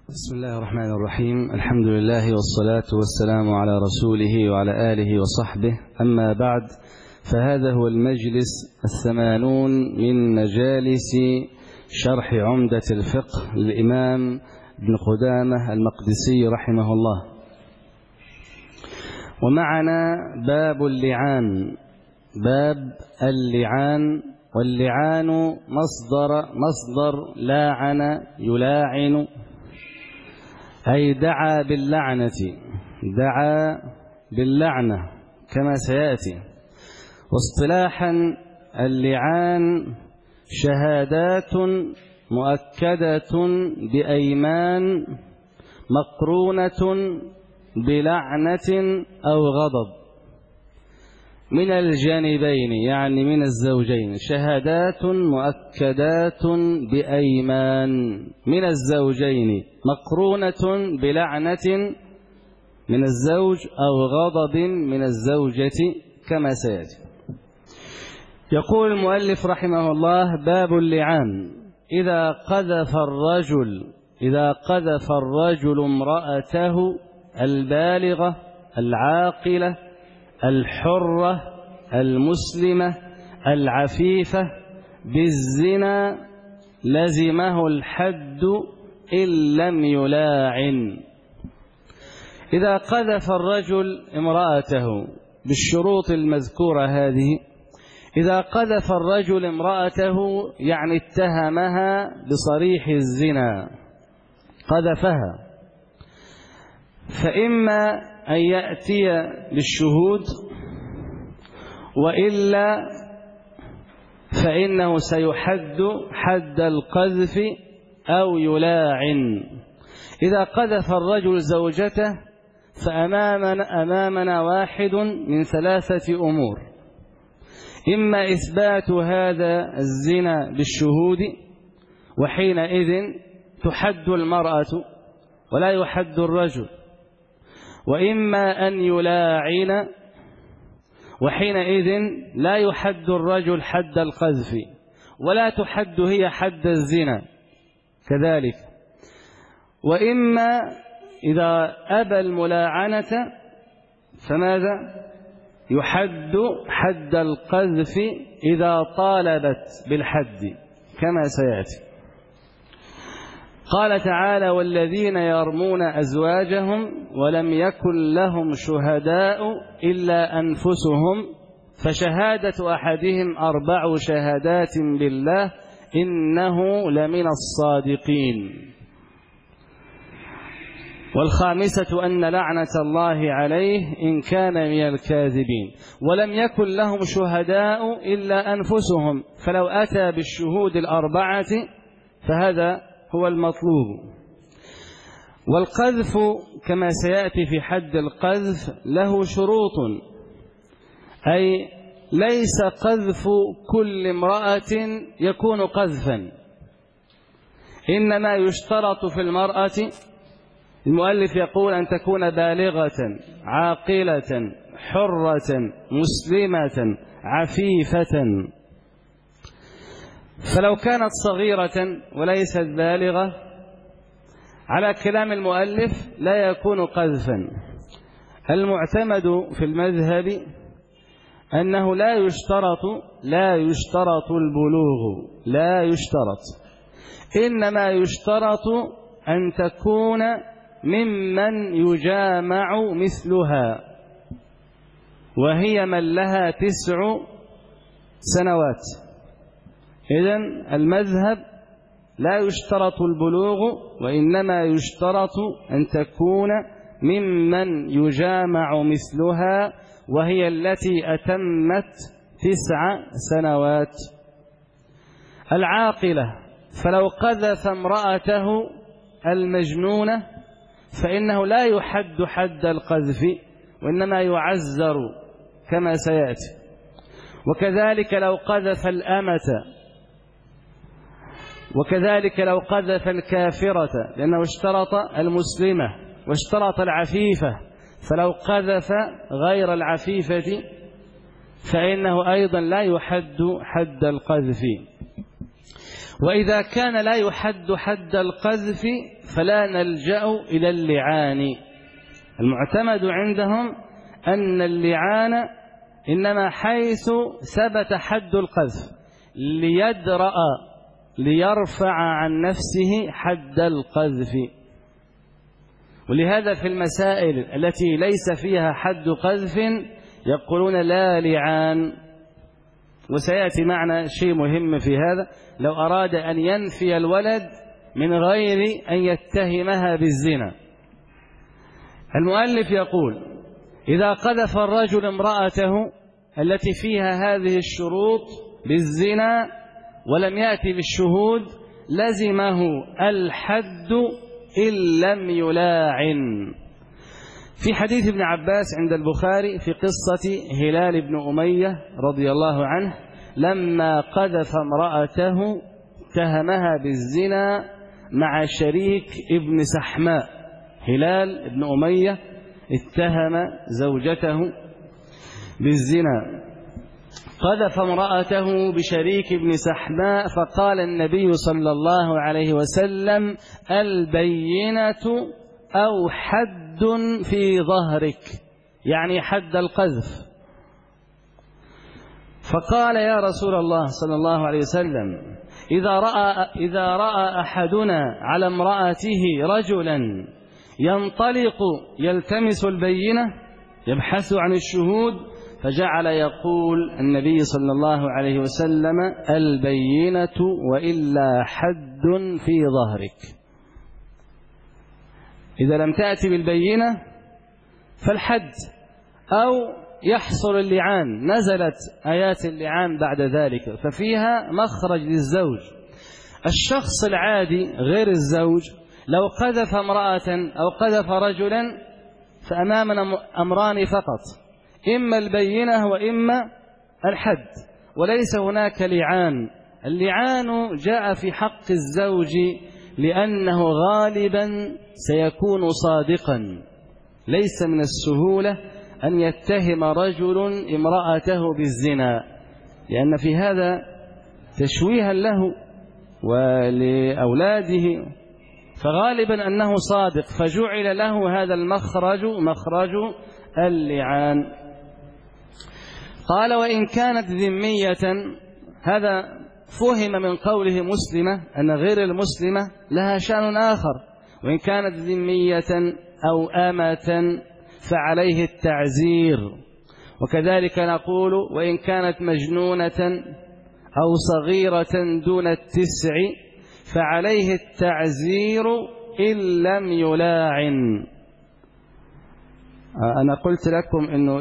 بسم الله الرحمن الرحيم. الحمد لله والصلاة والسلام على رسوله وعلى آله وصحبه، أما بعد، فهذا هو المجلس 80 من مجالس شرح عمدة الفقه للإمام ابن قدامة المقدسي رحمه الله. ومعنا باب اللعان. باب اللعان، واللعان مصدر لاعن يلاعن، أي دعا باللعنة، دعا باللعنة كما سيأتي. واصطلاحا اللعان شهادات مؤكدة بأيمان مقرونة بلعنة أو غضب من الجانبين، يعني من الزوجين. شهادات مؤكدات بأيمان من الزوجين مقرونة بلعنة من الزوج أو غضب من الزوجة كما سيأتي. يقول المؤلف رحمه الله: باب اللعان. إذا قذف الرجل امرأته البالغة العاقلة الحرة المسلمة العفيفة بالزنا لزمه الحد إن لم يلاعن. إذا قذف الرجل امرأته بالشروط المذكورة هذه، إذا قذف الرجل امرأته يعني اتهمها بصريح الزنا، قذفها، فإما أن يأتي بالشهود، وإلا فإنه سيحد حد القذف أو يلاعن. إذا قذف الرجل زوجته فأمامنا واحد من ثلاثة أمور: إما إثبات هذا الزنا بالشهود، وحينئذ تحد المرأة ولا يحد الرجل، وإما أن يلاعن، وحينئذ لا يحد الرجل حد القذف ولا تحد هي حد الزنا كذلك، وإما إذا أبى الملاعنة فماذا؟ يحد حد القذف إذا طالبت بالحد كما سيأتي. قال تعالى: والذين يرمون أزواجهم ولم يكن لهم شهداء إلا أنفسهم فشهادة أحدهم 4 شهادات بالله إنه لمن الصادقين، والخامسة أن لعنة الله عليه إن كان من الكاذبين. ولم يكن لهم شهداء إلا أنفسهم، فلو أتى بالشهود 4 فهذا هو المطلوب. والقذف كما سيأتي في حد القذف له شروط، أي ليس قذف كل امرأة يكون قذفا، إنما يشترط في المرأة، المؤلف يقول، أن تكون بالغة عاقلة حرة مسلمة عفيفة. فلو كانت صغيرة وليست بالغة على كلام المؤلف لا يكون قذفا. المعتمد في المذهب أنه لا يشترط البلوغ، لا يشترط، إنما يشترط أن تكون ممن يجامع مثلها، وهي من لها 9 سنوات. إذن المذهب لا يشترط البلوغ، وإنما يشترط أن تكون ممن يجامع مثلها، وهي التي أتمت 9 سنوات. العاقلة، فلو قذف امرأته المجنونة فإنه لا يحد حد القذف، وإنما يعزر كما سيأتي. وكذلك لو قذف الأمة، وكذلك لو قذف الكافرة، لأنه اشترط المسلمة واشترط العفيفة، فلو قذف غير العفيفة فإنه أيضا لا يحد حد القذف. وإذا كان لا يحد حد القذف فلا نلجأ إلى اللعان. المعتمد عندهم أن اللعان إنما حيث ثبت حد القذف ليرفع عن نفسه حد القذف. ولهذا في المسائل التي ليس فيها حد قذف يقولون لا لعان. وسيأتي معنا شيء مهم في هذا، لو أراد أن ينفي الولد من غير أن يتهمها بالزنا. المؤلف يقول: إذا قذف الرجل امرأته التي فيها هذه الشروط بالزنا ولم يأتي بالشهود لزمه الحد إن لم يلاعن. في حديث ابن عباس عند البخاري في قصة هلال بن أمية رضي الله عنه لما قذف امرأته اتهمها بالزنا مع شريك ابن سحماء. هلال بن أمية اتهم زوجته بالزنا، قذف امرأته بشريك ابن سحماء، فقال النبي صلى الله عليه وسلم: البينة أو حد في ظهرك، يعني حد القذف. فقال: يا رسول الله صلى الله عليه وسلم، إذا رأى أحدنا على امرأته رجلا ينطلق يلتمس البينة يبحث عن الشهود، فجعل يقول النبي صلى الله عليه وسلم: البينة وإلا حد في ظهرك. إذا لم تأتي بالبينة فالحد، أو يحصل اللعان. نزلت آيات اللعان بعد ذلك ففيها مخرج للزوج. الشخص العادي غير الزوج لو قذف امرأة أو قذف رجلا فأمامنا أمران فقط: إما البينة وإما الحد، وليس هناك لعان. اللعان جاء في حق الزوج لأنه غالبا سيكون صادقا. ليس من السهولة أن يتهم رجل امرأته بالزنا، لأن في هذا تشويها له ولأولاده، فغالبا أنه صادق، فجعل له هذا المخرج مخرج اللعان. قال: وإن كانت ذمية، هذا فهم من قوله مسلمة أن غير المسلمة لها شأن آخر. وإن كانت ذمية أو أمة فعليه التعزير. وكذلك نقول: وإن كانت مجنونة أو صغيرة دون 9 فعليه التعزير إن لم يلاعن. أنا قلت لكم أنه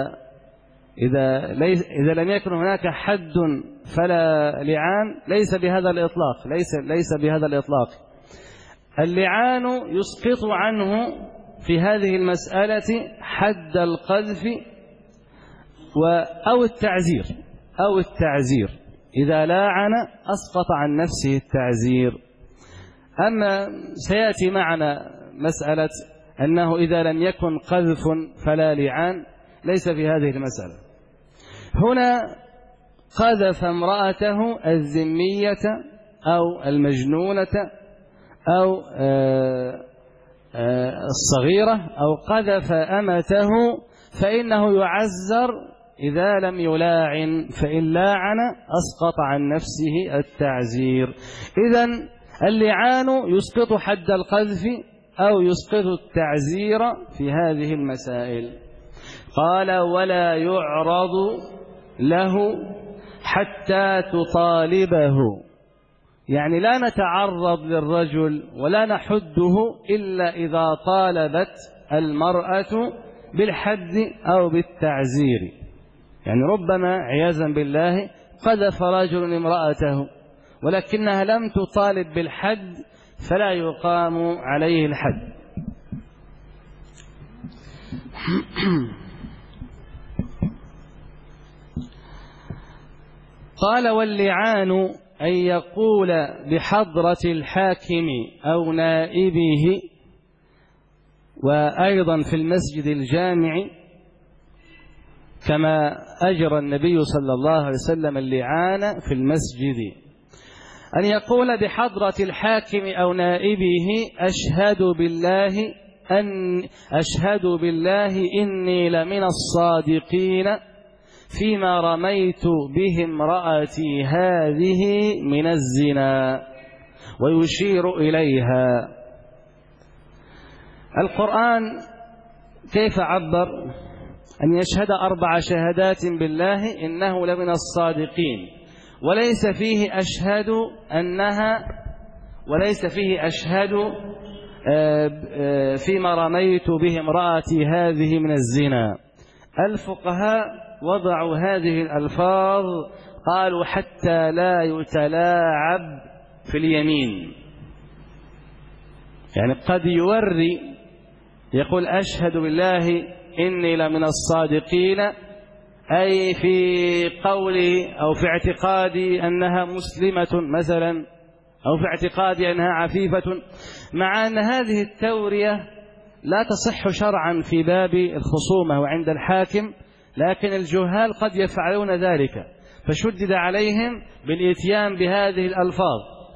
إذا لم يكن هناك حد فلا لعان، ليس بهذا الإطلاق، ليس بهذا الإطلاق. اللعان يسقط عنه في هذه المسألة حد القذف أو التعزير. إذا لاعن أسقط عن نفسه التعزير. أما سيأتي معنا مسألة أنه إذا لم يكن قذف فلا لعان، ليس في هذه المسألة. هنا قذف امرأته الذمية أو المجنونة أو الصغيرة، أو قذف أمته، فإنه يعزر إذا لم يلاعن، فإن لاعن أسقط عن نفسه التعزير. إذن اللعان يسقط حد القذف أو يسقط التعزير في هذه المسائل. قال: ولا يعرض له حتى تطالبه، يعني لا نتعرض للرجل ولا نحده إلا إذا طالبت المرأة بالحد أو بالتعزير. يعني ربما عياذا بالله قذف رجل امرأته ولكنها لم تطالب بالحد فلا يقام عليه الحد. قال: واللعان أن يقول بحضرة الحاكم أو نائبه، وأيضا في المسجد الجامع، كما أجرى النبي صلى الله عليه وسلم اللعان في المسجد. أن يقول بحضرة الحاكم أو نائبه أشهد بالله إني لمن الصادقين فيما رميت به امرأتي هذه من الزنا، ويشير إليها. القرآن كيف عبر؟ أن يشهد 4 شهادات بالله إنه لمن الصادقين، وليس فيه أشهد فيما رميت به امرأتي هذه من الزنا. الفقهاء وضعوا هذه الألفاظ، قالوا حتى لا يتلاعب في اليمين، يعني قد يوري يقول أشهد بالله إني لمن الصادقين، أي في قولي أو في اعتقادي أنها مسلمة مثلا، أو في اعتقادي أنها عفيفة، مع أن هذه التورية لا تصح شرعا في باب الخصومة وعند الحاكم، لكن الجهال قد يفعلون ذلك، فشدد عليهم بالإتيان بهذه الألفاظ.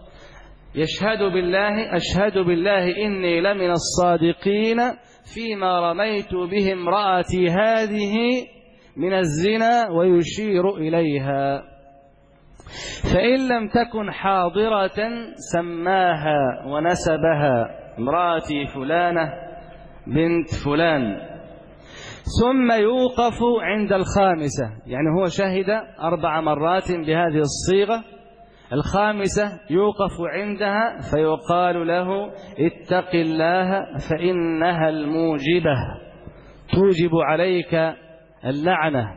أشهد بالله إني لمن الصادقين فيما رميت به امرأتي هذه من الزنا، ويشير إليها. فإن لم تكن حاضرة سماها ونسبها، امرأتي فلانة بنت فلان، ثم يوقف عند الخامسة، يعني هو شهد 4 مرات بهذه الصيغة، الخامسة يوقف عندها فيقال له اتق الله فإنها الموجبة، توجب عليك اللعنة،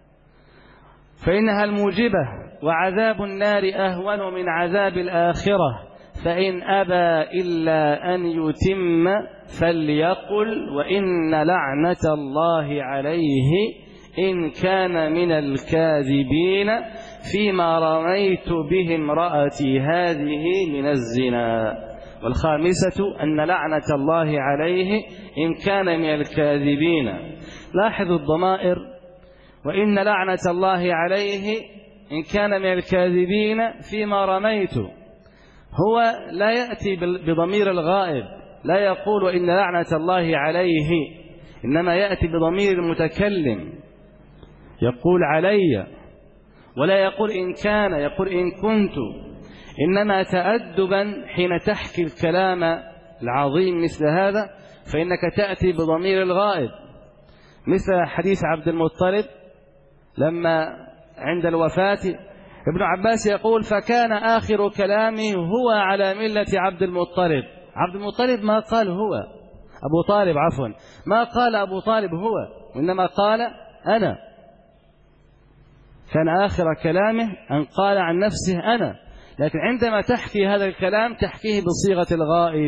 فإنها الموجبة، وعذاب النار أهون من عذاب الآخرة، فإن أبى إلا أن يتم فليقل وإن لعنة الله عليه إن كان من الكاذبين فيما رميت به امرأتي هذه من الزنا. والخامسة أن لعنة الله عليه إن كان من الكاذبين. لاحظوا الضمائر، وإن لعنة الله عليه إن كان من الكاذبين فيما رميت، هو لا يأتي بضمير الغائب، لا يقول إن لعنة الله عليه، إنما يأتي بضمير المتكلم، يقول علي، ولا يقول إن كان، يقول إن كنت، إنما تأدبا حين تحكي الكلام العظيم مثل هذا فإنك تأتي بضمير الغائب، مثل حديث عبد المطلب لما عند الوفاة ابن عباس يقول فكان آخر كلامه هو على ملة عبد المطلب. عبد المطلب ما قال هو، أبو طالب عفوا، ما قال أبو طالب هو، وإنما قال أنا، كان آخر كلامه أن قال عن نفسه أنا، لكن عندما تحكي هذا الكلام تحكيه بصيغة الغائب.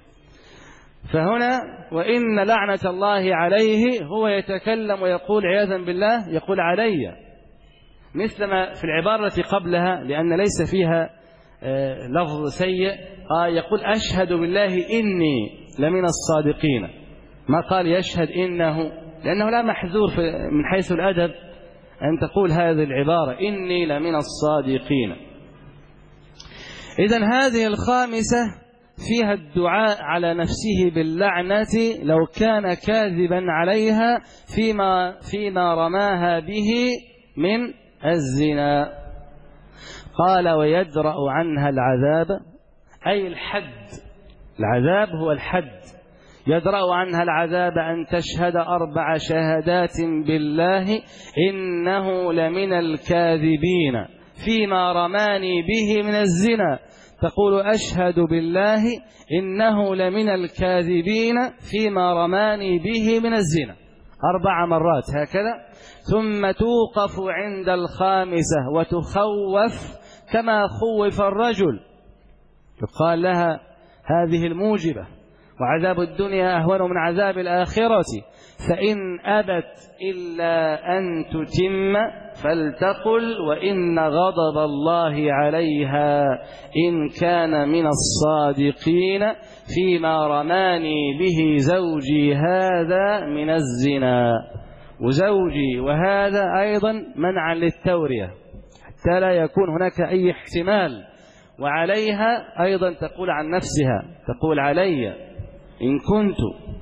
فهنا وإن لعنة الله عليه، هو يتكلم ويقول عياذا بالله، يقول علي، مثلما في العبارة التي قبلها لأن ليس فيها لفظ سيء، يقول أشهد بالله إني لمن الصادقين، ما قال يشهد إنه، لأنه لا محذور من حيث الأدب أن تقول هذه العبارة إني لمن الصادقين. إذن هذه الخامسة فيها الدعاء على نفسه باللعنة لو كان كاذبا عليها فيما رماها به من الزنا. قال ويدرأ عنها العذاب، أي الحد، العذاب هو الحد، يدرأ عنها العذاب أن تشهد 4 شهادات بالله إنه لمن الكاذبين فيما رماني به من الزنا، تقول أشهد بالله إنه لمن الكاذبين فيما رماني به من الزنا 4 مرات هكذا، ثم توقف عند الخامسة وتخوف كما خوف الرجل، يقال لها هذه الموجبة وعذاب الدنيا أهون من عذاب الآخرة، فإن أبت إلا أن تتم فلتقل وإن غضب الله عليها إن كان من الصادقين فيما رماني به زوجي هذا من الزنا. وزوجي وهذا أيضا منعا للتورية حتى لا يكون هناك أي احتمال، وعليها أيضا تقول عن نفسها، تقول علي إن كنت.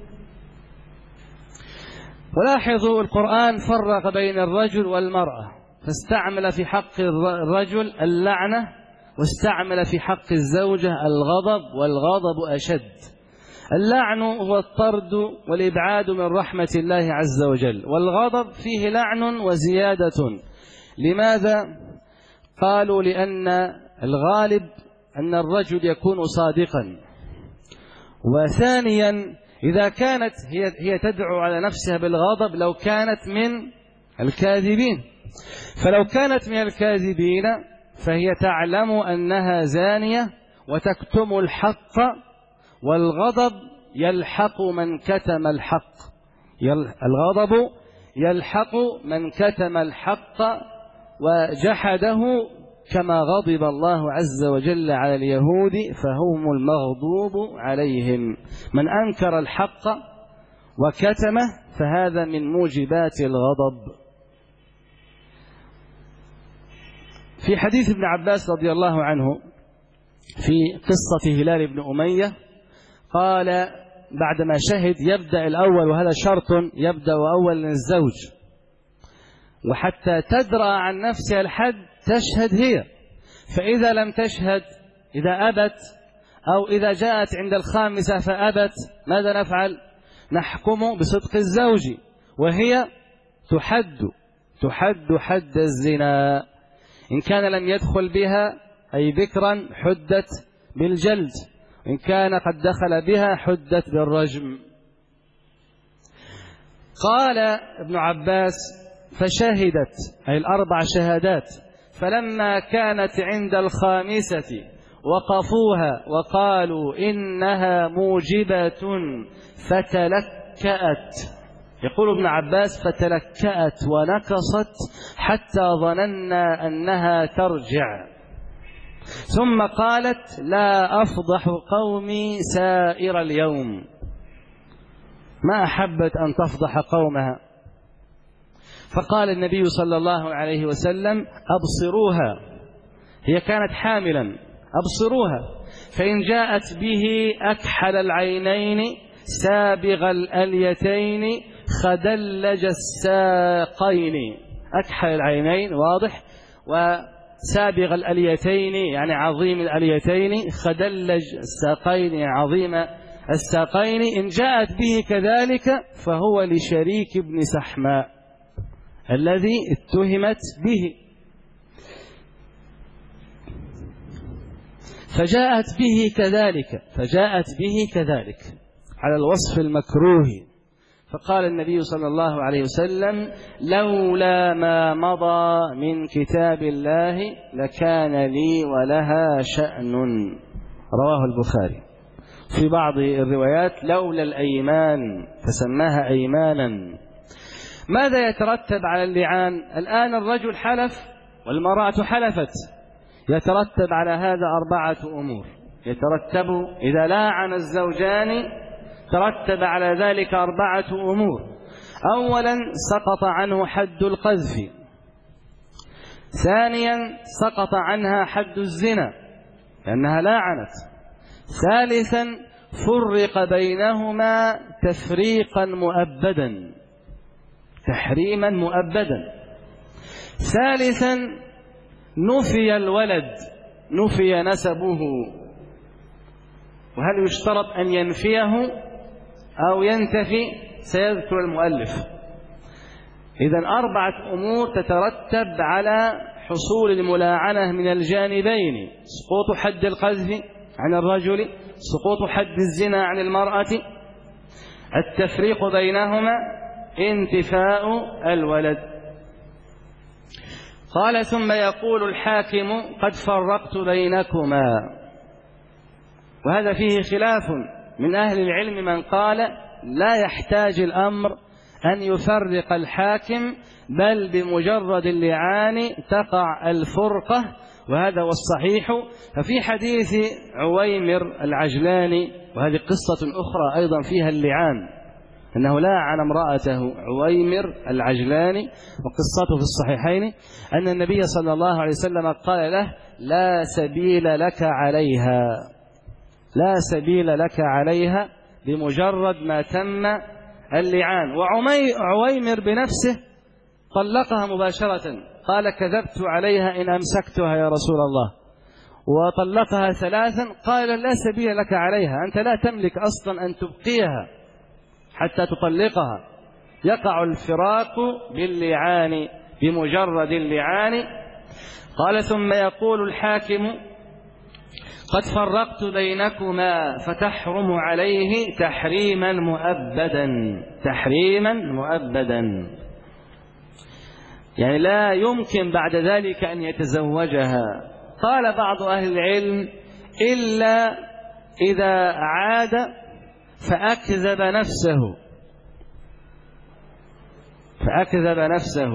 ولاحظوا القرآن فرق بين الرجل والمرأة، فاستعمل في حق الرجل اللعنة، واستعمل في حق الزوجة الغضب، والغضب أشد. اللعن هو الطرد والإبعاد من رحمة الله عز وجل، والغضب فيه لعن وزيادة. لماذا؟ قالوا لأن الغالب أن الرجل يكون صادقا، وثانيا إذا كانت هي تدعو على نفسها بالغضب لو كانت من الكاذبين، فلو كانت من الكاذبين فهي تعلم أنها زانية وتكتم الحق، والغضب يلحق من كتم الحق، الغضب يلحق من كتم الحق وجحده، كما غضب الله عز وجل على اليهود فهم المغضوب عليهم. من أنكر الحق وكتمه فهذا من موجبات الغضب. في حديث ابن عباس رضي الله عنه في قصة هلال بن أمية، قال بعدما شهد يبدأ الأول، وهذا شرط، يبدأ أولا الزوج، وحتى تدرى عن نفسها الحد تشهد هي، فإذا لم تشهد، إذا أبت أو إذا جاءت عند الخامسة فأبت، ماذا نفعل؟ نحكم بصدق الزوج، وهي تحد حد الزنا. إن كان لم يدخل بها أي بكرا حدت بالجلد، إن كان قد دخل بها حدت بالرجم. قال ابن عباس فشهدت أي الأربع شهادات، فلما كانت عند الخامسة وقفوها وقالوا إنها موجبة فتلكأت. يقول ابن عباس فتلكأت ونكصت حتى ظننا أنها ترجع، ثم قالت لا أفضح قومي سائر اليوم. ما أحبت أن تفضح قومها، فقال النبي صلى الله عليه وسلم أبصروها، هي كانت حاملا، أبصروها، فإن جاءت به أكحل العينين سابغ الأليتين خدلج الساقين. أكحل العينين واضح، وسابغ الأليتين يعني عظيم الأليتين، خدلج الساقين يعني عظيم الساقين. إن جاءت به كذلك فهو لشريك بن سحماء الذي اتهمت به، فجاءت به كذلك على الوصف المكروه. فقال النبي صلى الله عليه وسلم لولا ما مضى من كتاب الله لكان لي ولها شأن. رواه البخاري. في بعض الروايات لولا الأيمان فسماها أيمانا. ماذا يترتب على اللعان؟ الآن الرجل حلف والمرأة حلفت، يترتب على هذا 4 أمور. يترتب إذا لاعن الزوجان ترتب على ذلك 4 أمور. أولا سقط عنه حد القذف، ثانيا سقط عنها حد الزنا لأنها لاعنت، ثالثا فرق بينهما تفريقا مؤبدا، تحريما مؤبدا، ثالثا نفي الولد، نفي نسبه. وهل يشترط أن ينفيه أو ينتفي؟ سيذكر المؤلف. إذن 4 أمور تترتب على حصول الملاعنة من الجانبين: سقوط حد القذف عن الرجل، سقوط حد الزنا عن المرأة، التفريق بينهما، انتفاء الولد. قال ثم يقول الحاكم قد فرقت بينكما. وهذا فيه خلاف من أهل العلم، من قال لا يحتاج الأمر أن يفرق الحاكم، بل بمجرد اللعان تقع الفرقة، وهذا هو الصحيح. ففي حديث عويمر العجلاني، وهذه قصة أخرى أيضا فيها اللعان، أنه لاعن امرأته عويمر العجلاني، وقصته في الصحيحين أن النبي صلى الله عليه وسلم قال له: لا سبيل لك عليها، لا سبيل لك عليها، بمجرد ما تم اللعان. وعويمر بنفسه طلقها مباشرة، قال: كذبت عليها إن أمسكتها يا رسول الله. وطلقها 3، قال: لا سبيل لك عليها، أنت لا تملك أصلا أن تبقيها حتى تطلقها، يقع الفراق باللعان، بمجرد اللعان. قال: ثم يقول الحاكم: قد فرقت بينكما فتحرم عليه تحريما مؤبدا، تحريما مؤبدا، يعني لا يمكن بعد ذلك أن يتزوجها. قال بعض أهل العلم: إلا إذا عاد فأكذب نفسه، فأكذب نفسه.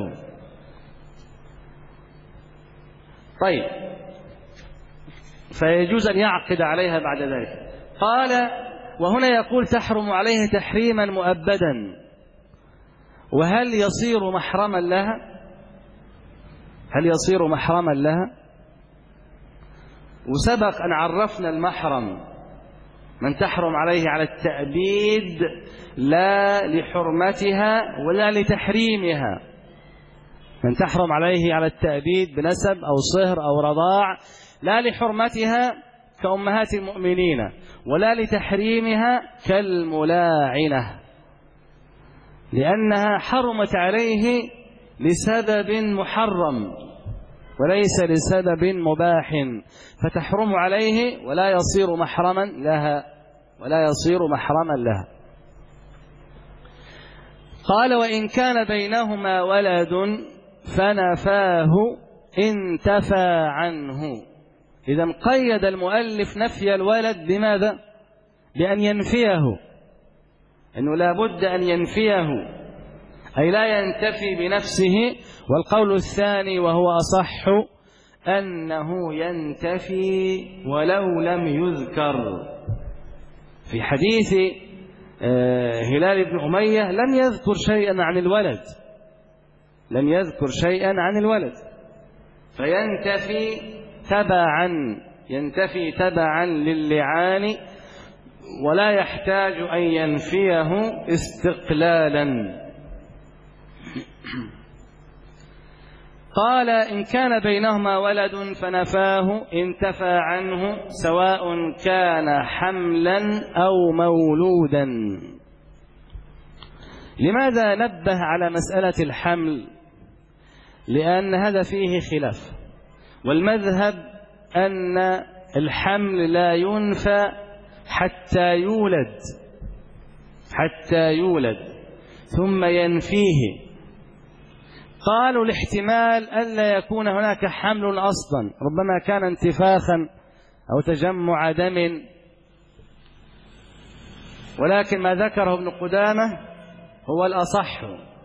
طيب، فيجوز أن يعقد عليها بعد ذلك. قال: وهنا يقول تحرم عليه تحريما مؤبدا، وهل يصير محرما لها؟ هل يصير محرما لها؟ وسبق أن عرفنا المحرم: من تحرم عليه على التأبيد، لا لحرمتها ولا لتحريمها. من تحرم عليه على التأبيد بنسب أو صهر أو رضاع، لا لحرمتها كأمهات المؤمنين، ولا لتحريمها كالملاعنة، لأنها حرمت عليه لسبب محرم وليس لسبب مباح، فتحرم عليه ولا يصير محرما لها، ولا يصير محرما لها. قال: وإن كان بينهما ولد فنفاه انتفى عنه. إذا قيد المؤلف نفي الولد بماذا؟ بأن ينفيه، أنه لا بد أن ينفيه، أي لا ينتفي بنفسه. والقول الثاني وهو أصح أنه ينتفي ولو لم يذكر. في حديث هلال بن أمية لم يذكر شيئا عن الولد، لم يذكر شيئا عن الولد، فينتفي تبعا، ينتفي تبعا للعان، ولا يحتاج أن ينفيه استقلالا. قال: إن كان بينهما ولد فنفاه انتفى عنه، سواء كان حملا أو مولودا. لماذا نبه على مسألة الحمل؟ لأن هذا فيه خلاف، والمذهب أن الحمل لا ينفى حتى يولد، حتى يولد ثم ينفيه. قالوا الاحتمال ألا يكون هناك حمل أصلا، ربما كان انتفاخا أو تجمع دم، ولكن ما ذكره ابن قدامة هو الأصح.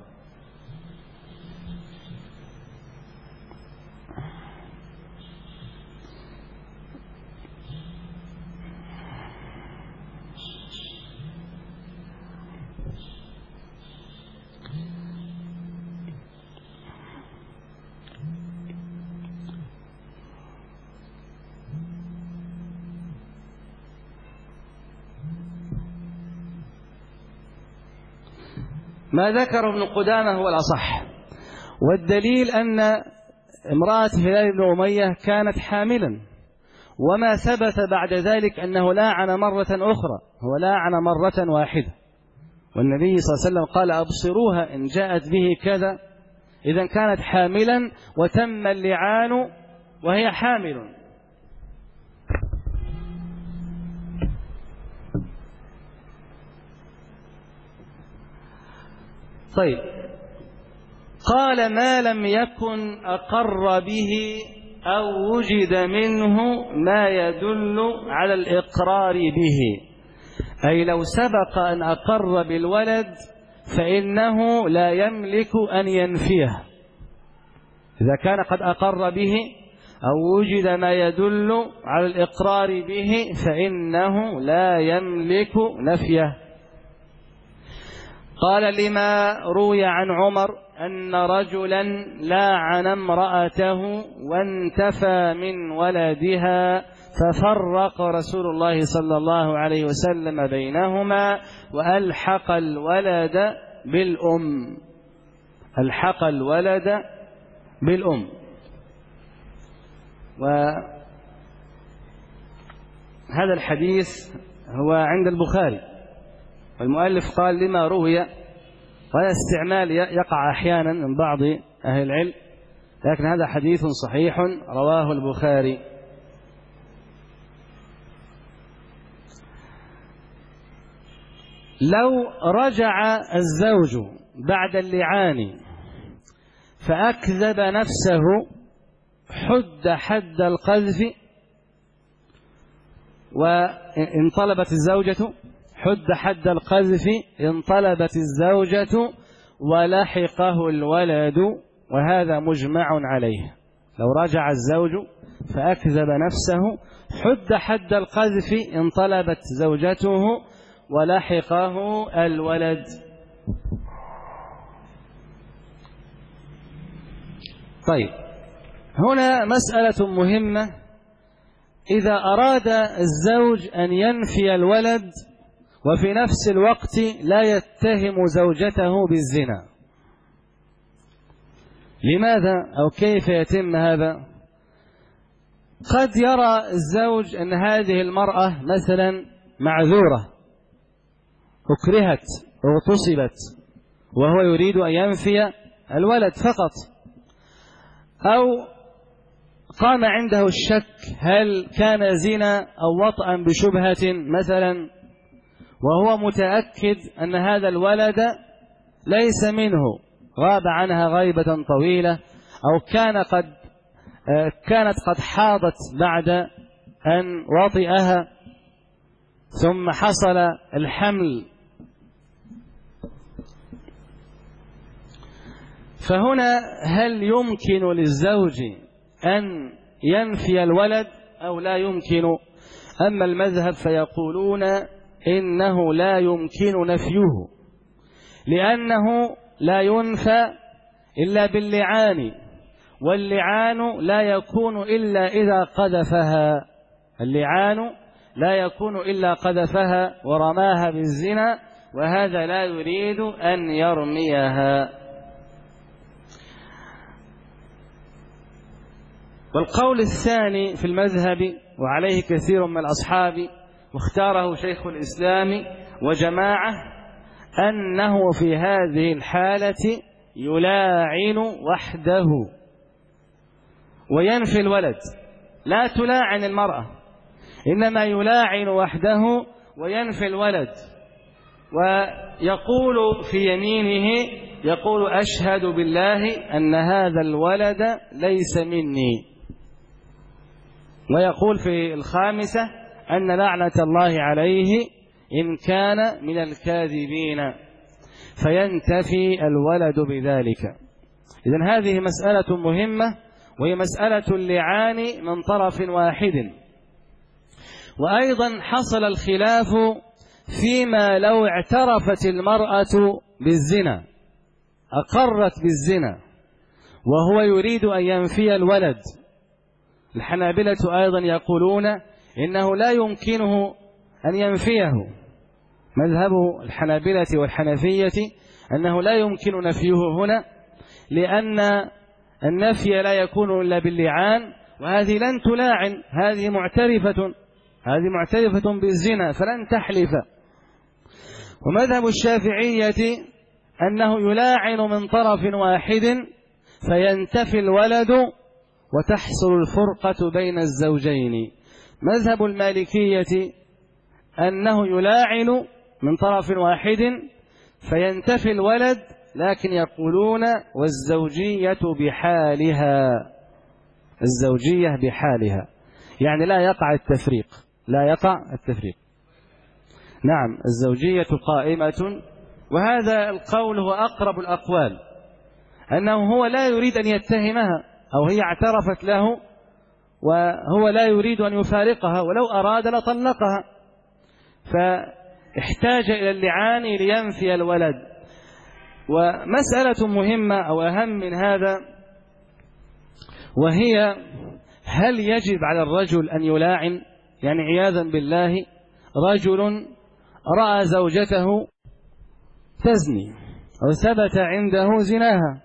ما ذكر ابن قدامة هو الأصح، والدليل أن امرأة هلال بن أمية كانت حاملا، وما ثبت بعد ذلك أنه لاعن مرة أخرى، هو لاعن مرة واحدة، والنبي صلى الله عليه وسلم قال: أبصروها إن جاءت به كذا. إذن كانت حاملا وتم اللعان وهي حامل. طيب، قال: ما لم يكن أقر به أو وجد منه ما يدل على الإقرار به، أي لو سبق أن أقر بالولد فإنه لا يملك أن ينفيه. إذا كان قد أقر به أو وجد ما يدل على الإقرار به فإنه لا يملك نفيه. قال: لما روي عن عمر أن رجلا لاعن امرأته وانتفى من ولدها، ففرق رسول الله صلى الله عليه وسلم بينهما وألحق الولد بالأم. ألحق الولد بالأم. وهذا الحديث هو عند البخاري، والمؤلف قال لما روي، وهذا استعمال يقع أحيانا من بعض أهل العلم، لكن هذا حديث صحيح رواه البخاري. لو رجع الزوج بعد اللعان فأكذب نفسه حد حد القذف، وإن طلبت الزوجة حد حد القذف إن طلبت الزوجة ولحقه الولد، وهذا مجمع عليه. لو رجع الزوج فأكذب نفسه حد حد القذف إن طلبت زوجته ولحقه الولد. طيب، هنا مسألة مهمة. إذا أراد الزوج أن ينفي الولد وفي نفس الوقت لا يتهم زوجته بالزنا، لماذا أو كيف يتم هذا؟ قد يرى الزوج أن هذه المرأة مثلا معذورة، أكرهت واغتصبت، وهو يريد أن ينفي الولد فقط، أو قام عنده الشك هل كان زنا أو وطئا بشبهة مثلا، وهو متأكد أن هذا الولد ليس منه، غاب عنها غيبة طويلة، أو كانت قد حاضت بعد أن وطئها ثم حصل الحمل. فهنا هل يمكن للزوج أن ينفي الولد أو لا يمكن؟ أما المذهب فيقولون إنه لا يمكن نفيه، لأنه لا ينفى إلا باللعان، واللعان لا يكون إلا إذا قذفها. اللعان لا يكون إلا قذفها ورماها بالزنا، وهذا لا يريد أن يرميها. والقول الثاني في المذهب، وعليه كثير من الأصحاب واختاره شيخ الإسلام وجماعة، أنه في هذه الحالة يلاعن وحده وينفي الولد، لا تلاعن المرأة، إنما يلاعن وحده وينفي الولد، ويقول في يمينه، يقول: أشهد بالله أن هذا الولد ليس مني. ويقول في الخامسة أن لعنة الله عليه إن كان من الكاذبين، فينتفي الولد بذلك. إذن هذه مسألة مهمة، وهي مسألة اللعان من طرف واحد. وأيضا حصل الخلاف فيما لو اعترفت المرأة بالزنا، أقرت بالزنا وهو يريد أن ينفي الولد. الحنابلة أيضا يقولون إنه لا يمكنه أن ينفيه. مذهب الحنابلة والحنفية أنه لا يمكن نفيه هنا، لأن النفي لا يكون إلا باللعان، وهذه لن تلاعن، هذه معترفة بالزنا فلن تحلف. ومذهب الشافعية أنه يلاعن من طرف واحد فينتفي الولد وتحصل الفرقة بين الزوجين. مذهب المالكية أنه يلاعن من طرف واحد فينتفي الولد، لكن يقولون والزوجية بحالها، الزوجية بحالها، يعني لا يقع التفريق. نعم، الزوجية قائمة. وهذا القول هو أقرب الأقوال، أنه هو لا يريد أن يتهمها، أو هي اعترفت له وهو لا يريد أن يفارقها، ولو أراد لطلقها، فاحتاج إلى اللعان لينفي الولد. ومسألة مهمة أو أهم من هذا، وهي هل يجب على الرجل أن يلاعن؟ يعني عياذا بالله رجل رأى زوجته تزني أو ثبت عنده زناها،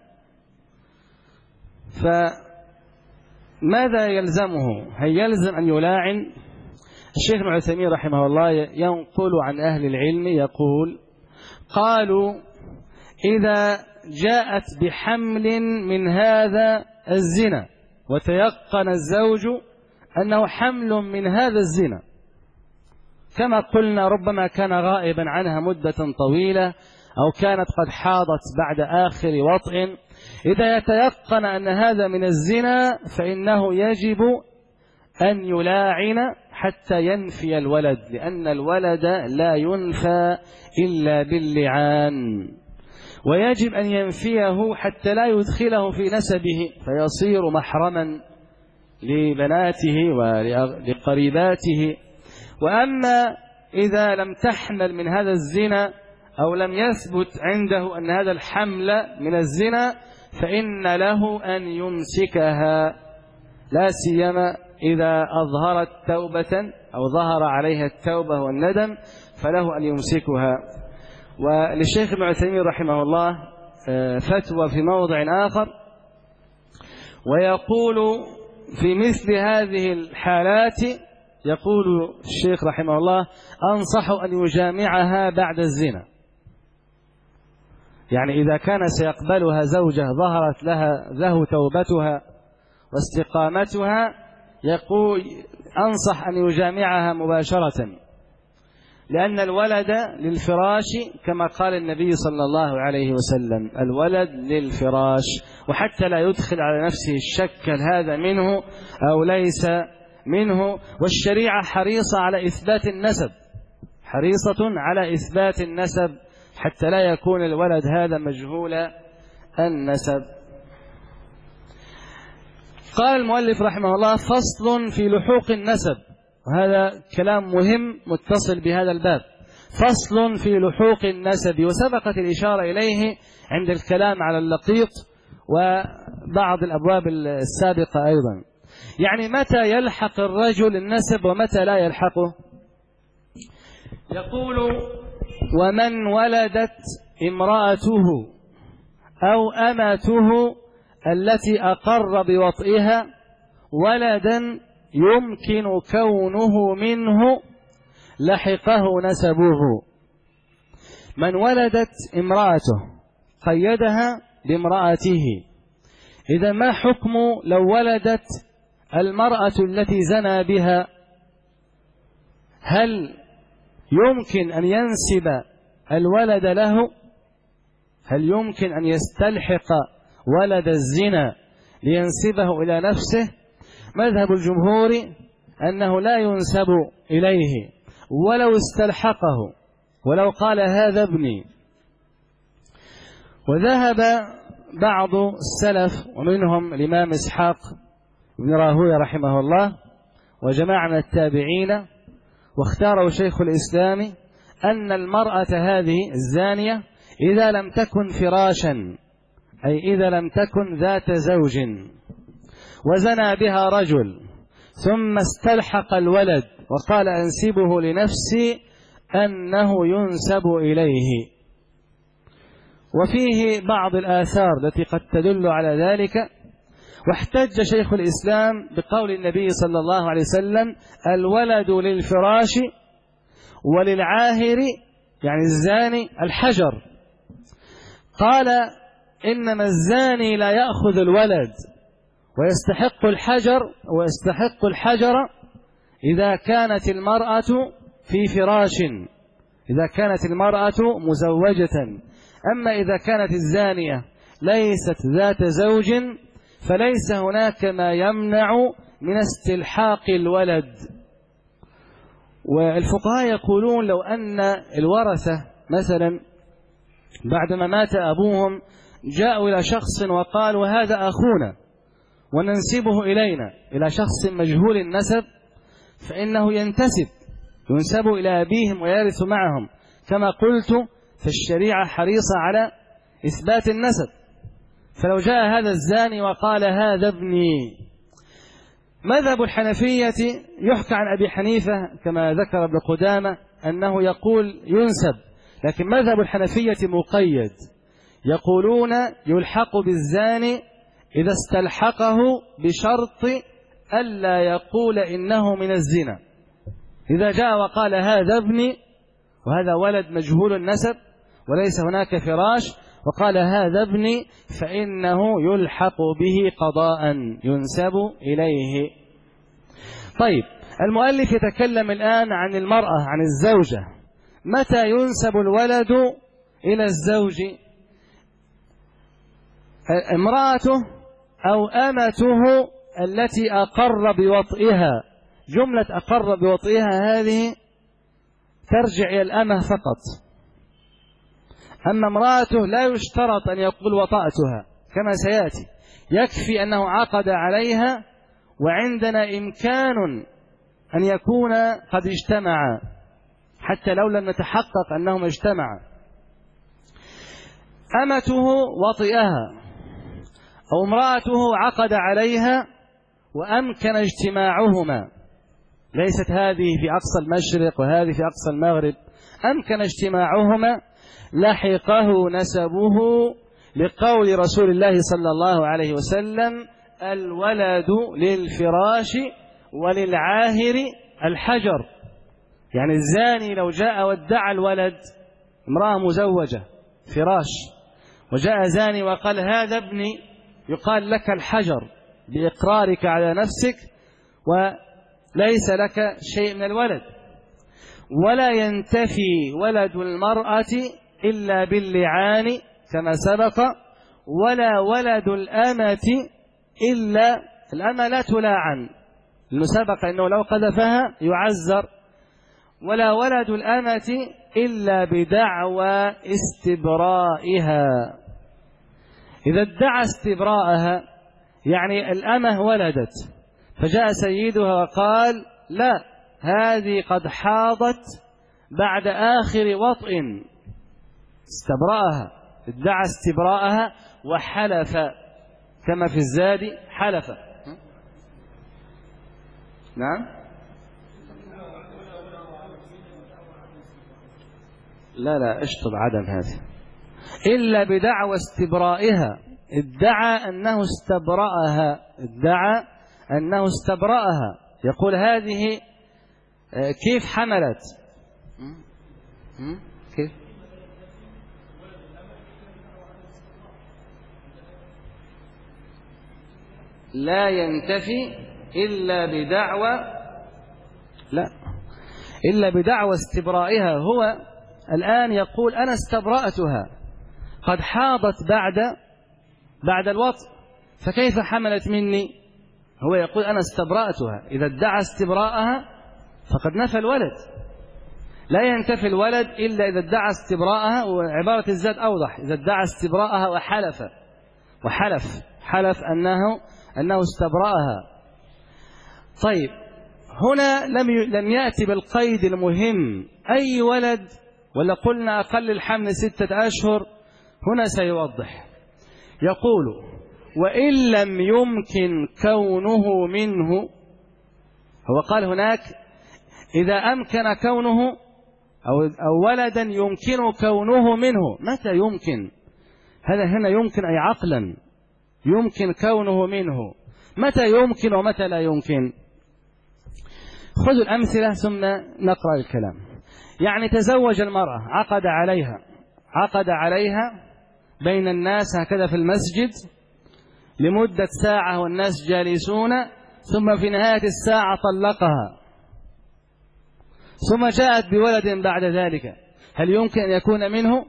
فماذا يلزمه؟ هل يلزم أن يلاعن؟ الشيخ ابن عثيمين رحمه الله ينقل عن أهل العلم يقول: قالوا إذا جاءت بحمل من هذا الزنا وتيقن الزوج أنه حمل من هذا الزنا، كما قلنا ربما كان غائبا عنها مدة طويلة أو كانت قد حاضت بعد آخر وطئ، إذا يتيقن أن هذا من الزنا فإنه يجب أن يلاعن حتى ينفي الولد، لأن الولد لا ينفى إلا باللعان، ويجب أن ينفيه حتى لا يدخله في نسبه فيصير محرما لبناته ولقريباته. وأما إذا لم تحمل من هذا الزنا أو لم يثبت عنده أن هذا الحمل من الزنا فإن له أن يمسكها، لا سيما إذا أظهرت توبة أو ظهر عليها التوبة والندم فله أن يمسكها. وللشيخ ابن عثيمين رحمه الله فتوى في موضع آخر، ويقول في مثل هذه الحالات، يقول الشيخ رحمه الله: أنصح أن يجامعها بعد الزنا. يعني إذا كان سيقبلها زوجة ظهرت له توبتها واستقامتها، يقول أنصح أن يجامعها مباشرة، لأن الولد للفراش كما قال النبي صلى الله عليه وسلم: الولد للفراش، وحتى لا يدخل على نفسه الشك هل هذا منه أو ليس منه. والشريعة حريصة على إثبات النسب، حريصة على إثبات النسب حتى لا يكون الولد هذا مجهول النسب. قال المؤلف رحمه الله: فصل في لحوق النسب، وهذا كلام مهم متصل بهذا الباب. فصل في لحوق النسب، وسبقت الإشارة إليه عند الكلام على اللقيط وبعض الأبواب السابقة أيضا. يعني متى يلحق الرجل النسب ومتى لا يلحقه؟ يقول: ومن ولدت امرأته أو أمته التي أقر بوطئها ولدا يمكن كونه منه لحقه نسبه. من ولدت امرأته قيدها بامرأته، إذا ما حكم لو ولدت المرأة التي زنى بها؟ هل يمكن أن ينسب الولد له؟ هل يمكن أن يستلحق ولد الزنا لينسبه إلى نفسه؟ مذهب الجمهور أنه لا ينسب إليه ولو استلحقه، ولو قال هذا ابني. وذهب بعض السلف ومنهم الإمام إسحاق بن راهويه رحمه الله وجماعة من التابعين، واختاره شيخ الإسلام أن المرأة هذه الزانية إذا لم تكن فراشا، أي إذا لم تكن ذات زوج، وزنى بها رجل ثم استلحق الولد وقال أنسبه لنفسي، أنه ينسب إليه. وفيه بعض الآثار التي قد تدل على ذلك. واحتج شيخ الإسلام بقول النبي صلى الله عليه وسلم: الولد للفراش وللعاهر، يعني الزاني، الحجر. قال: إنما الزاني لا يأخذ الولد ويستحق الحجر إذا كانت المرأة في فراش، إذا كانت المرأة مزوجة. أما إذا كانت الزانية ليست ذات زوج فليس هناك ما يمنع من استلحاق الولد. والفقهاء يقولون لو أن الورثة مثلا بعدما مات أبوهم جاءوا إلى شخص وقالوا هذا أخونا وننسبه إلينا، إلى شخص مجهول النسب، فإنه ينسب إلى أبيهم ويرث معهم. كما قلت، فالشريعة حريصة على إثبات النسب. فلو جاء هذا الزاني وقال هذا ابني، مذهب الحنفية يحكى عن أبي حنيفة كما ذكر ابن قدامة أنه يقول ينسب، لكن مذهب الحنفية مقيد، يقولون يلحق بالزاني إذا استلحقه بشرط ألا يقول إنه من الزنا. إذا جاء وقال هذا ابني وهذا ولد مجهول النسب وليس هناك فراش وقال هذا ابني، فإنه يلحق به قضاء ينسب إليه. طيب، المؤلف يتكلم الآن عن المرأة، عن الزوجة. متى ينسب الولد إلى الزوج؟ امرأته أو أمته التي أقر بوطئها. جملة أقر بوطئها هذه ترجع إلى الأمة فقط، أما امرأته لا يشترط أن يقول وطأتها كما سيأتي، يكفي أنه عقد عليها وعندنا إمكان أن يكون قد اجتمع حتى لو لم نتحقق أنهما اجتمعا. أمته وطئها أو امرأته عقد عليها وأمكن اجتماعهما، ليست هذه في أقصى المشرق وهذه في أقصى المغرب، أمكن اجتماعهما، لحقه نسبه لقول رسول الله صلى الله عليه وسلم الولد للفراش وللعاهر الحجر. يعني الزاني لو جاء وادعى الولد، امرأة مزوجة فراش، وجاء زاني وقال هذا ابني، يقال لك الحجر بإقرارك على نفسك وليس لك شيء من الولد. ولا ينتفي ولد المرأة إلا باللعان كما سبق، ولا ولد الأمة إلا الأمة لا تلاعن، لأنه سبق أنه لو قذفها يعزر. ولا ولد الأمة إلا بدعوى استبرائها. إذا ادعى استبراءها يعني الأمة ولدت، فجاء سيدها وقال لا، هذه قد حاضت بعد آخر وطئ، استبرأها، ادعى استبراءها وحلف كما في الزاد حلف. نعم، لا اشطب عدم هذه، إلا بدعوى استبرائها، ادعى أنه استبرأها، ادعى أنه استبرأها. يقول هذه كيف حملت؟ كيف؟ لا ينتفي إلا بدعوى، لا، إلا بدعوى استبرائها. هو الآن يقول أنا استبرأتها، قد حاضت بعد الوطء، فكيف حملت مني؟ هو يقول أنا استبرأتها. إذا ادعى استبراءها فقد نفى الولد. لا ينتفي الولد إلا إذا ادعى استبراءها، وعبارة الزاد أوضح، إذا ادعى استبراءها وحلف أنه استبرأها. طيب، هنا لم يأتي بالقيد المهم أي ولد، ولا قلنا أقل الحمل 6 أشهر. هنا سيوضح، يقول وإن لم يمكن كونه منه. هو قال هناك إذا أمكن كونه أو ولدا يمكن كونه منه. متى يمكن؟ هذا هنا يمكن أي عقلا، يمكن كونه منه. متى يمكن ومتى لا يمكن؟ خذوا الأمثلة ثم نقرأ الكلام. يعني تزوج المرأة، عقد عليها بين الناس هكذا في المسجد لمدة ساعة والناس جالسون، ثم في نهاية الساعة طلقها، ثم جاءت بولد بعد ذلك. هل يمكن أن يكون منه؟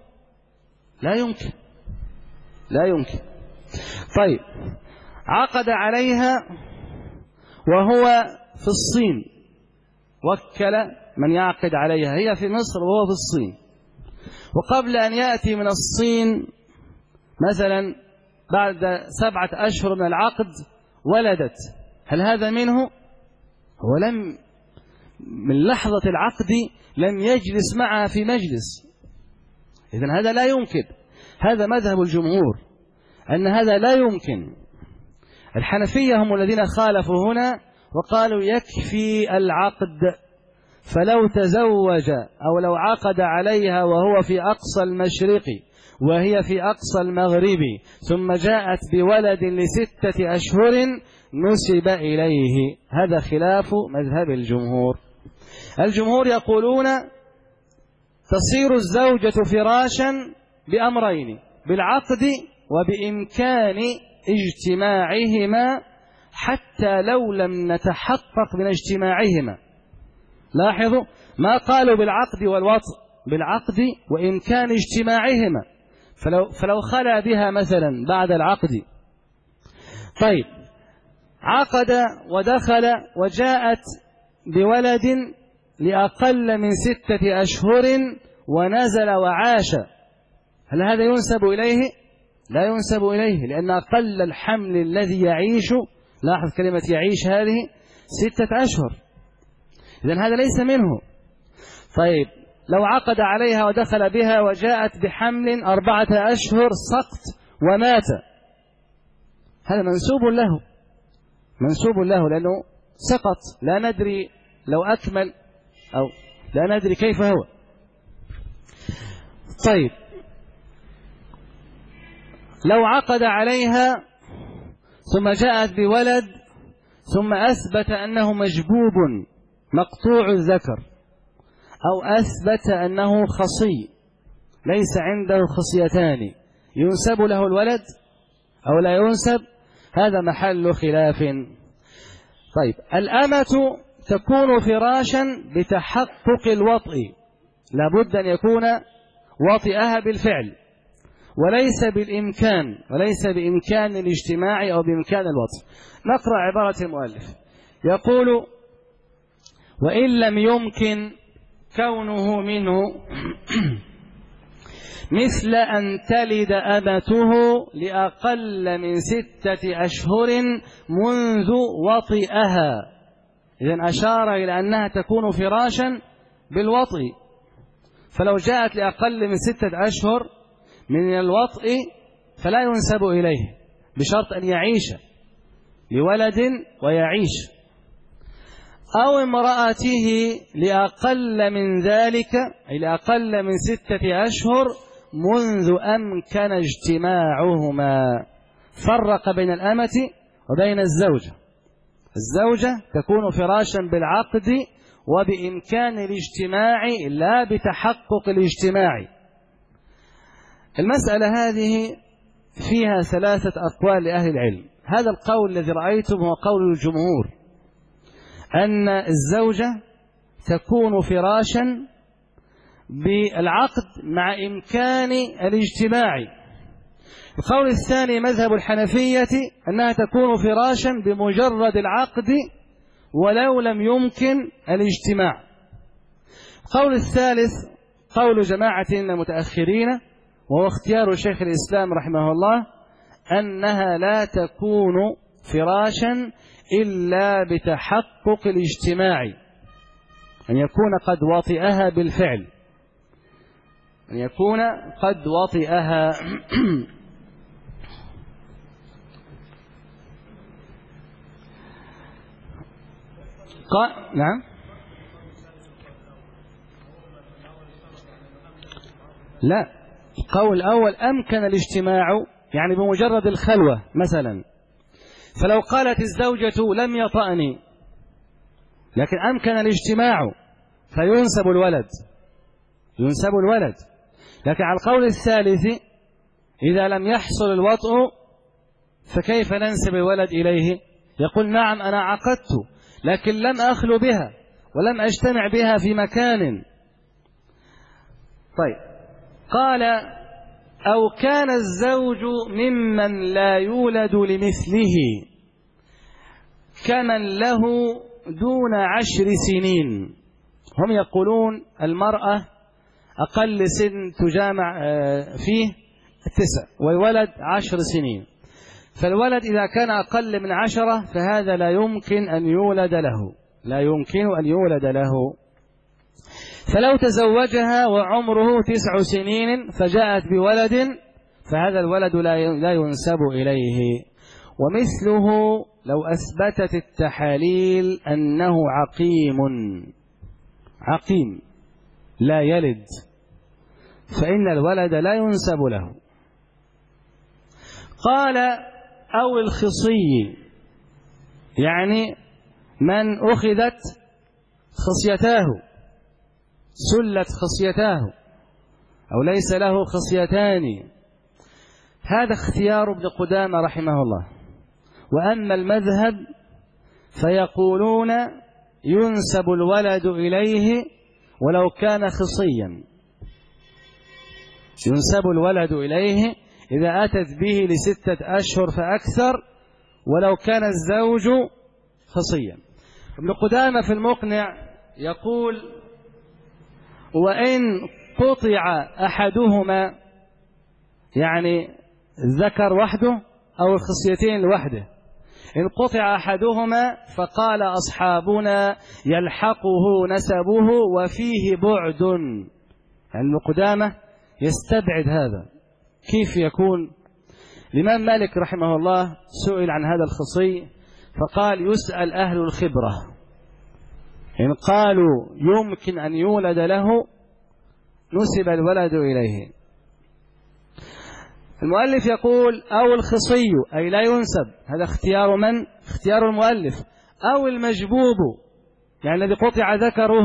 لا يمكن. طيب، عقد عليها وهو في الصين، وكل من يعقد عليها، هي في مصر وهو في الصين، وقبل أن يأتي من الصين مثلا بعد 7 أشهر من العقد ولدت. هل هذا منه؟ هو من لحظة العقد لم يجلس معها في مجلس، إذن هذا لا يمكن. هذا مذهب الجمهور أن هذا لا يمكن. الحنفية هم الذين خالفوا هنا وقالوا يكفي العقد، فلو تزوج أو لو عقد عليها وهو في أقصى المشرق وهي في أقصى المغرب ثم جاءت بولد ل6 أشهر نسب إليه. هذا خلاف مذهب الجمهور. الجمهور يقولون تصير الزوجة فراشا بأمرين: بالعقد وبإمكان اجتماعهما حتى لو لم نتحقق من اجتماعهما. لاحظوا ما قالوا بالعقد والوطء، بالعقد وإمكان اجتماعهما. فلو خلى بها مثلا بعد العقد، طيب عقد ودخل وجاءت بولد لأقل من 6 أشهر ونزل وعاش، هل هذا ينسب إليه؟ لا ينسب إليه، لأن أقل الحمل الذي يعيش، لاحظ كلمة يعيش هذه 6 أشهر، إذن هذا ليس منه. طيب لو عقد عليها ودخل بها وجاءت بحمل 4 أشهر سقط ومات، هذا منسوب له، منسوب له لأنه سقط، لا ندري لو أكمل أو لا ندري كيف هو. طيب لو عقد عليها ثم جاءت بولد ثم أثبت أنه مجبوب مقطوع الذكر أو أثبت أنه خصي ليس عنده خصيتان، ينسب له الولد أو لا ينسب؟ هذا محل خلاف. طيب الأمة تكون فراشا بتحقق الوطء، لابد أن يكون وطئها بالفعل وليس بالإمكان، وليس بإمكان الاجتماع أو بإمكان الوطء. نقرأ عبارة المؤلف، يقول: وإن لم يمكن كونه منه مثل أن تلد أمته لأقل من 6 أشهر منذ وطئها. إذن أشار إلى أنها تكون فراشا بالوطء، فلو جاءت لأقل من 6 أشهر من الوطء فلا ينسب إليه بشرط أن يعيش لولد ويعيش، أو امرأته لأقل من ذلك أي لأقل من 6 أشهر منذ أمكن اجتماعهما. فرق بين الأمة وبين الزوجة. الزوجة تكون فراشا بالعقد وبإمكان الاجتماع لا بتحقق الاجتماع. المسألة هذه فيها 3 أقوال لأهل العلم. هذا القول الذي رأيتم هو قول الجمهور، أن الزوجة تكون فراشا بالعقد مع إمكان الاجتماع. القول الثاني مذهب الحنفية أنها تكون فراشا بمجرد العقد ولو لم يمكن الاجتماع. القول الثالث قول جماعة من المتأخرين وهو اختيار شيخ الإسلام رحمه الله، أنها لا تكون فراشا إلا بتحقق الاجتماع، أن يكون قد وطئها بالفعل، أن يكون قد وطئها. نعم، لا، القول الأول أمكن الاجتماع يعني بمجرد الخلوة مثلا، فلو قالت الزوجة لم يطأني لكن أمكن الاجتماع فينسب الولد، ينسب الولد. لكن على القول الثالث إذا لم يحصل الوطء فكيف ننسب الولد إليه؟ يقول نعم أنا عقدت لكن لم أخلو بها ولم أجتمع بها في مكان. طيب قال: أو كان الزوج ممن لا يولد لمثله كمن له دون 10 سنين. هم يقولون المرأة أقل سن تجامع فيه 9 والولد 10 سنين، فالولد إذا كان أقل من 10 فهذا لا يمكن أن يولد له، لا يمكن أن يولد له. فلو تزوجها وعمره 9 سنين فجاءت بولد فهذا الولد لا ينسب إليه. ومثله لو أثبتت التحاليل أنه عقيم لا يلد، فإن الولد لا ينسب له. قال أو الخصي، يعني من أخذت خصيتاه، سلت خصيتاه، أو ليس له خصيتان. هذا اختيار ابن قدامة رحمه الله. وأما المذهب فيقولون ينسب الولد إليه ولو كان خصيا، ينسب الولد إليه إذا أتت به ل6 أشهر فأكثر، ولو كان الزوج خصيا. ابن قدامة في المقنع يقول وإن قطع أحدهما، يعني الذكر وحده أو الخصيتين لوحده، إن قطع أحدهما فقال أصحابنا يلحقه نسبه وفيه بعد. يعني ابن قدامة يستبعد هذا. كيف يكون؟ الإمام مالك رحمه الله سئل عن هذا الخصي فقال يسأل أهل الخبرة، إن قالوا يمكن أن يولد له نسب الولد إليه. المؤلف يقول أو الخصي أي لا ينسب، هذا اختيار من؟ اختيار المؤلف. أو المجبوب، يعني الذي قطع ذكره،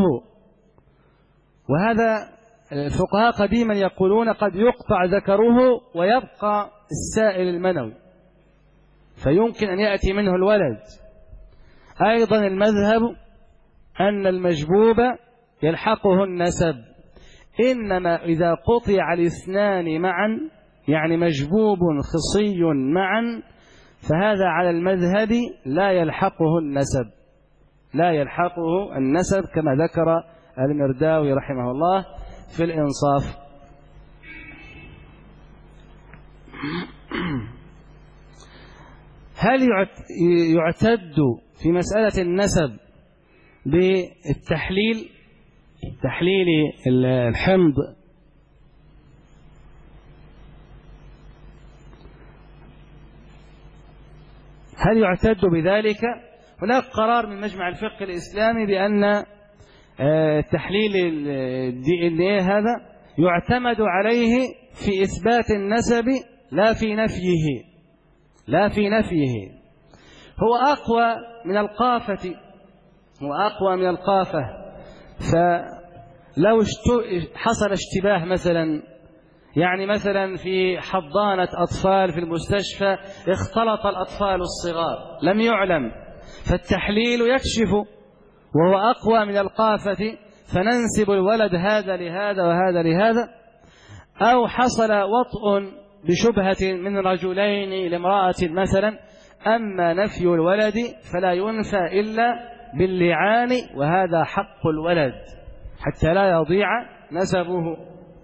وهذا الفقهاء قديما يقولون قد يقطع ذكره ويبقى السائل المنوي فيمكن أن يأتي منه الولد. أيضا المذهب أن المجبوب يلحقه النسب، إنما إذا قطع الاثنان معا، يعني مجبوب خصي معا، فهذا على المذهب لا يلحقه النسب، لا يلحقه النسب كما ذكر المرداوي رحمه الله في الإنصاف. هل يعتد في مسألة النسب بالتحليل، تحليل الحمض؟ هل يعتد بذلك؟ هناك قرار من مجمع الفقه الإسلامي بأن تحليل DNA هذا يعتمد عليه في إثبات النسب لا في نفيه، لا في نفيه. هو أقوى من القافة، هو أقوى من القافة. فلو حصل اشتباه مثلا، يعني مثلا في حضانة أطفال في المستشفى اختلط الأطفال الصغار لم يعلم، فالتحليل يكشف، وهو أقوى من القافة، فننسب الولد هذا لهذا وهذا لهذا. أو حصل وطء بشبهة من رجلين لامرأة مثلا، أما نفي الولد فلا ينفى إلا باللعان، وهذا حق الولد حتى لا يضيع نسبه.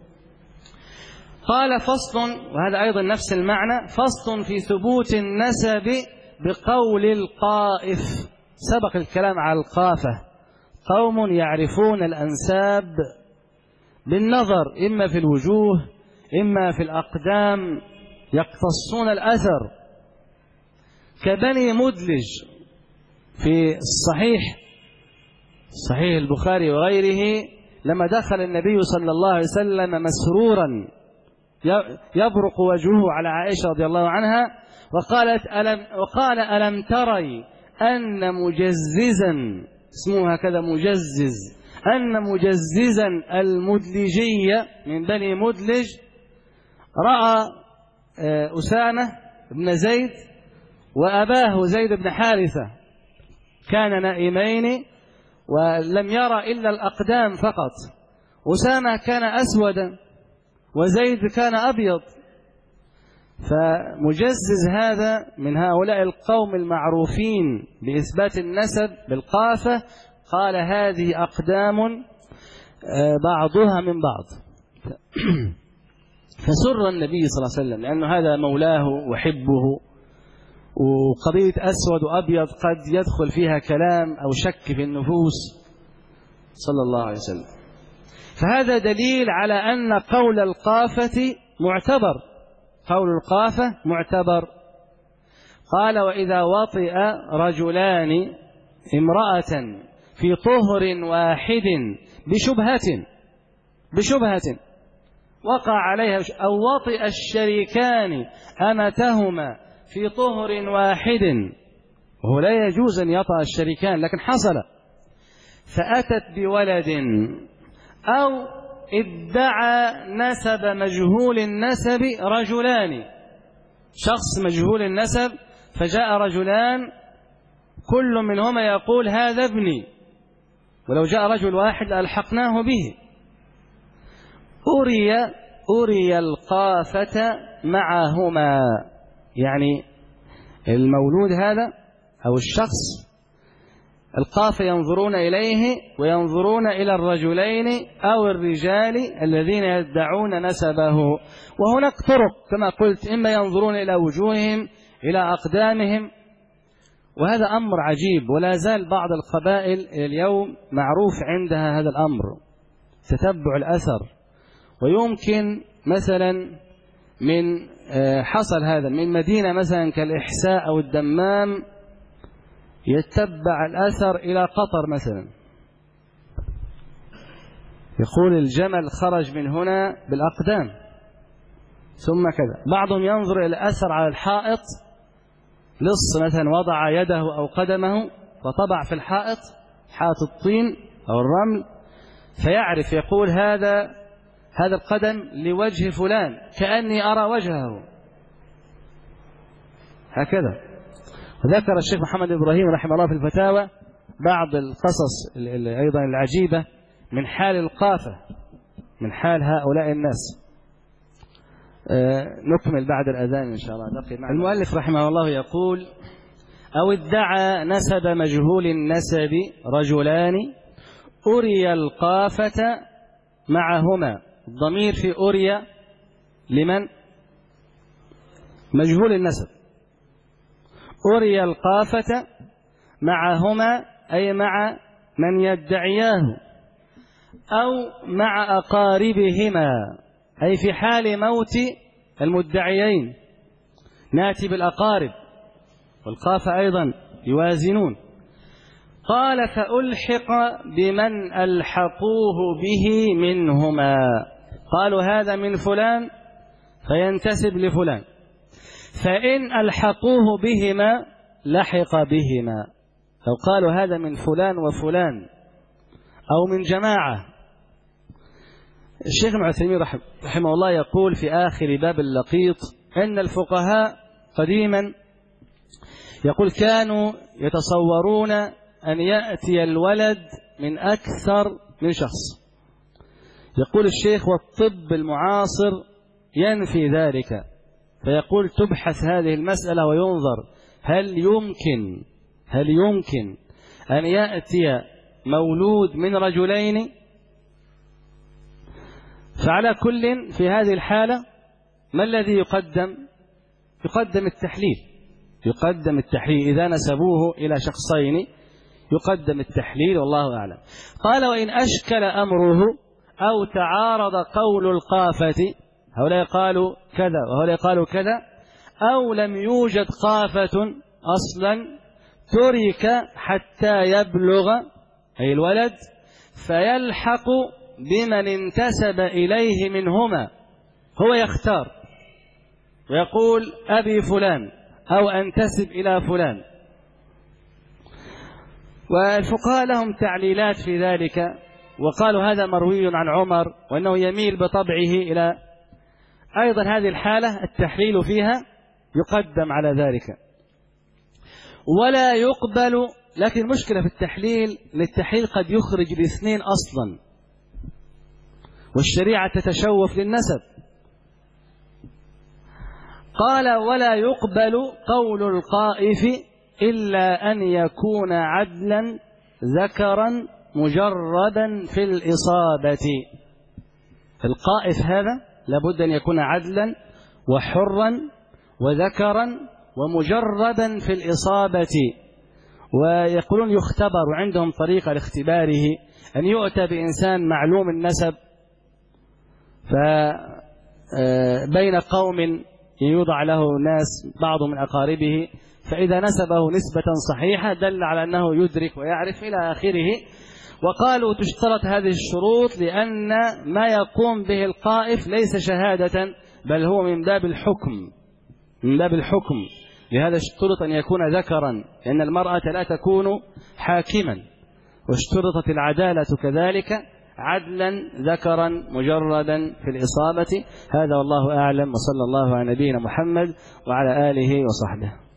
قال فصل، وهذا أيضا نفس المعنى، فصل في ثبوت النسب بقول القائف. سبق الكلام على القافة، قوم يعرفون الأنساب بالنظر، إما في الوجوه إما في الأقدام، يقتصون الأثر، كبني مدلج في الصحيح، صحيح البخاري وغيره، لما دخل النبي صلى الله عليه وسلم مسرورا يبرق وجهه على عائشة رضي الله عنها، وقال ألم تري أن مجززا، اسمه هكذا مجزز، أن مجززا المدلجية من بني مدلج رأى أسامة بن زيد وأباه زيد بن حارثة كان نائمين ولم يرى إلا الأقدام فقط. أسامة كان أسودا وزيد كان أبيض، فمجزز هذا من هؤلاء القوم المعروفين بإثبات النسب بالقافة، قال هذه أقدام بعضها من بعض. فسر النبي صلى الله عليه وسلم لأنه هذا مولاه وحبه، وقضية أسود وأبيض قد يدخل فيها كلام أو شك في النفوس صلى الله عليه وسلم. فهذا دليل على أن قول القافة معتبر، قول القافة معتبر. قال وإذا وطئ رجلان امرأة في طهر واحد بشبهة وقع عليها أو وطئ الشريكان أمتهما في طهر واحد، وهو لا يجوز أن يطأ الشريكان لكن حصل، فأتت بولد أو ادعى نسب مجهول النسب رجلان، شخص مجهول النسب فجاء رجلان كل منهما يقول هذا ابني، ولو جاء رجل واحد لألحقناه به. أري القافة معهما، يعني المولود هذا أو الشخص القافة ينظرون إليه وينظرون إلى الرجلين أو الرجال الذين يدعون نسبه. وهناك طرق كما قلت، إما ينظرون إلى وجوههم إلى أقدامهم، وهذا أمر عجيب، ولا زال بعض القبائل اليوم معروف عندها هذا الأمر، تتبع الأثر. ويمكن مثلا من حصل هذا من مدينة مثلا كالإحساء أو الدمام يتبع الأثر إلى قطر مثلا، يقول الجمل خرج من هنا بالأقدام ثم كذا. بعضهم ينظر إلى الأثر على الحائط، لص مثلا وضع يده أو قدمه وطبع في الحائط، حائط الطين أو الرمل، فيعرف يقول هذا القدم لوجه فلان كأني أرى وجهه، هكذا. وذكر الشيخ محمد إبراهيم رحمه الله في الفتاوى بعض القصص أيضا العجيبة من حال القافة، من حال هؤلاء الناس. نكمل بعد الأذان إن شاء الله. المؤلف رحمه الله يقول أو ادعى نسب مجهول النسب رجلان أري القافة معهما. الضمير في أري لمن؟ مجهول النسب. أري القافة معهما أي مع من يدعياه، أو مع أقاربهما أي في حال موت المدعيين، ناتي بالأقارب، والقافة أيضا يوازنون. قال فألحق بمن ألحقوه به منهما، قالوا هذا من فلان فينتسب لفلان، فإن ألحقوه بهما لحق بهما. لو قالوا هذا من فلان وفلان أو من جماعة. الشيخ ابن عثيمين رحمه الله يقول في آخر باب اللقيط أن الفقهاء قديما يقول كانوا يتصورون أن يأتي الولد من أكثر من شخص. يقول الشيخ والطب المعاصر ينفي ذلك، فيقول تبحث هذه المسألة وينظر هل يمكن أن يأتي مولود من رجلين. فعلى كل في هذه الحالة ما الذي يقدم؟ يقدم التحليل إذا نسبوه إلى شخصين، يقدم التحليل والله أعلم. قال وإن أشكل أمره أو تعارض قول القافة، هؤلاء قالوا كذا وهؤلاء قالوا كذا، أو لم يوجد قافة أصلا، ترك حتى يبلغ أي الولد، فيلحق بمن انتسب إليه منهما، هو يختار ويقول أبي فلان أو أنتسب إلى فلان. والفقهاء لهم تعليلات في ذلك، وقالوا هذا مروي عن عمر وأنه يميل بطبعه إلى أيضا هذه الحالة التحليل فيها يقدم على ذلك ولا يقبل. لكن المشكلة في التحليل أن التحليل قد يخرج الاثنين أصلا، والشريعة تتشوف للنسب. قال ولا يقبل قول القائف إلا أن يكون عدلا ذكرا مجردا في الإصابة. القائف هذا لابد أن يكون عدلا وحرا وذكرا ومجردا في الإصابة. ويقولون يختبر، عندهم طريقة لاختباره أن يؤتى بإنسان معلوم النسب فبين قوم يوضع له ناس بعض من أقاربه، فإذا نسبه نسبة صحيحة دل على أنه يدرك ويعرف إلى آخره. وقالوا تشترط هذه الشروط لأن ما يقوم به القائف ليس شهادة، بل هو من باب الحكم، من باب الحكم. لهذا اشترط أن يكون ذكرا، لأن المرأة لا تكون حاكما، واشترطت العدالة كذلك عدلا ذكرا مجردا في الإصابة. هذا والله أعلم، وصلى الله على نبينا محمد وعلى آله وصحبه.